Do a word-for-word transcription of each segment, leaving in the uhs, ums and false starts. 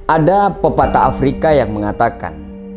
Ada pepatah Afrika yang mengatakan,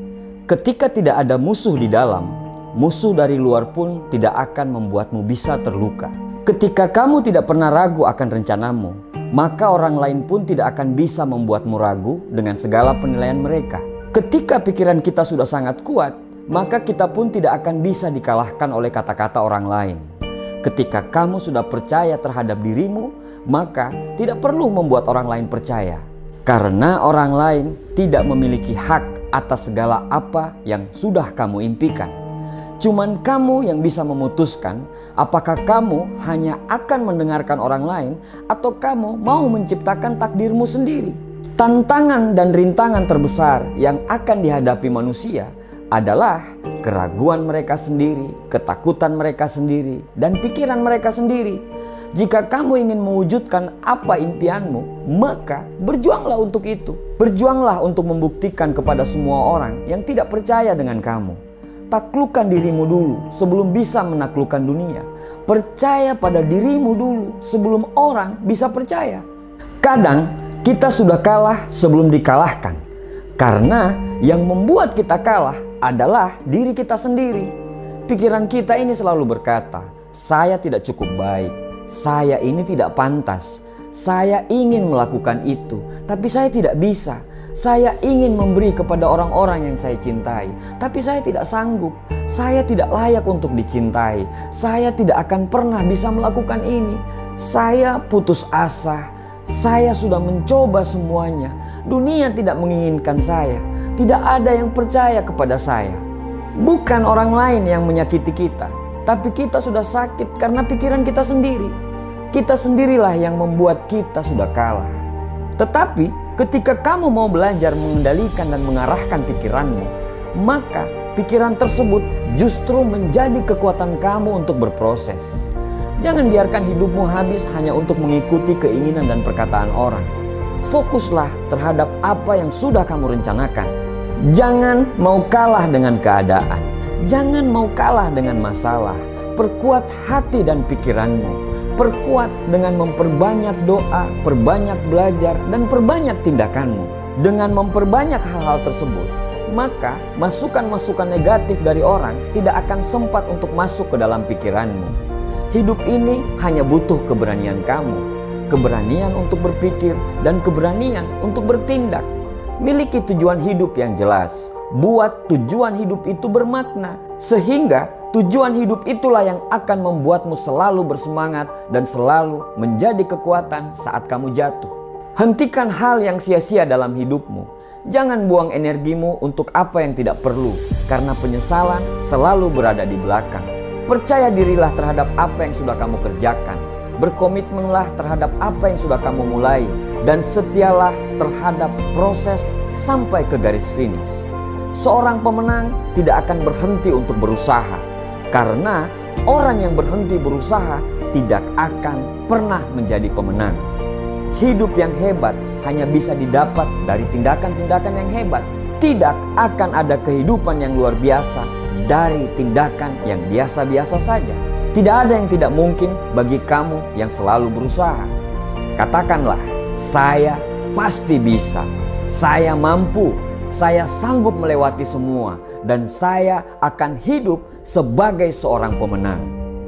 ketika tidak ada musuh di dalam, musuh dari luar pun tidak akan membuatmu bisa terluka. Ketika kamu tidak pernah ragu akan rencanamu, maka orang lain pun tidak akan bisa membuatmu ragu dengan segala penilaian mereka. Ketika pikiran kita sudah sangat kuat, maka kita pun tidak akan bisa dikalahkan oleh kata-kata orang lain. Ketika kamu sudah percaya terhadap dirimu, maka tidak perlu membuat orang lain percaya. Karena orang lain tidak memiliki hak atas segala apa yang sudah kamu impikan. Cuman kamu yang bisa memutuskan apakah kamu hanya akan mendengarkan orang lain atau kamu mau menciptakan takdirmu sendiri. Tantangan dan rintangan terbesar yang akan dihadapi manusia adalah keraguan mereka sendiri, ketakutan mereka sendiri, dan pikiran mereka sendiri. Jika kamu ingin mewujudkan apa impianmu, maka berjuanglah untuk itu. Berjuanglah untuk membuktikan kepada semua orang yang tidak percaya dengan kamu. Taklukkan dirimu dulu sebelum bisa menaklukkan dunia. Percaya pada dirimu dulu sebelum orang bisa percaya. Kadang kita sudah kalah sebelum dikalahkan. Karena yang membuat kita kalah adalah diri kita sendiri. Pikiran kita ini selalu berkata, saya tidak cukup baik, saya ini tidak pantas, saya ingin melakukan itu, tapi saya tidak bisa. Saya ingin memberi kepada orang-orang yang saya cintai, tapi saya tidak sanggup. Saya tidak layak untuk dicintai. Saya tidak akan pernah bisa melakukan ini. Saya putus asa. Saya sudah mencoba semuanya. Dunia tidak menginginkan saya. Tidak ada yang percaya kepada saya. Bukan orang lain yang menyakiti kita, tapi kita sudah sakit karena pikiran kita sendiri. Kita sendirilah yang membuat kita sudah kalah. Tetapi ketika kamu mau belajar mengendalikan dan mengarahkan pikiranmu, maka pikiran tersebut justru menjadi kekuatan kamu untuk berproses. Jangan biarkan hidupmu habis hanya untuk mengikuti keinginan dan perkataan orang. Fokuslah terhadap apa yang sudah kamu rencanakan. Jangan mau kalah dengan keadaan. Jangan mau kalah dengan masalah. Perkuat hati dan pikiranmu. Perkuat dengan memperbanyak doa, perbanyak belajar, dan perbanyak tindakanmu. Dengan memperbanyak hal-hal tersebut, maka masukan-masukan negatif dari orang tidak akan sempat untuk masuk ke dalam pikiranmu. Hidup ini hanya butuh keberanian kamu, keberanian untuk berpikir, dan keberanian untuk bertindak. Miliki tujuan hidup yang jelas. Buat tujuan hidup itu bermakna, sehingga tujuan hidup itulah yang akan membuatmu selalu bersemangat dan selalu menjadi kekuatan saat kamu jatuh. Hentikan hal yang sia-sia dalam hidupmu. Jangan buang energimu untuk apa yang tidak perlu, karena penyesalan selalu berada di belakang. Percaya dirilah terhadap apa yang sudah kamu kerjakan. Berkomitmenlah terhadap apa yang sudah kamu mulai, dan setialah terhadap proses sampai ke garis finish. Seorang pemenang tidak akan berhenti untuk berusaha, karena orang yang berhenti berusaha tidak akan pernah menjadi pemenang. Hidup yang hebat hanya bisa didapat dari tindakan-tindakan yang hebat. Tidak akan ada kehidupan yang luar biasa dari tindakan yang biasa-biasa saja. Tidak ada yang tidak mungkin bagi kamu yang selalu berusaha. Katakanlah, saya pasti bisa, saya mampu, saya sanggup melewati semua, dan saya akan hidup sebagai seorang pemenang.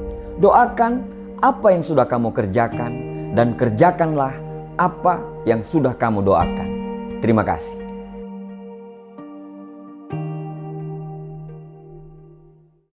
Doakan apa yang sudah kamu kerjakan, dan kerjakanlah apa yang sudah kamu doakan. Terima kasih.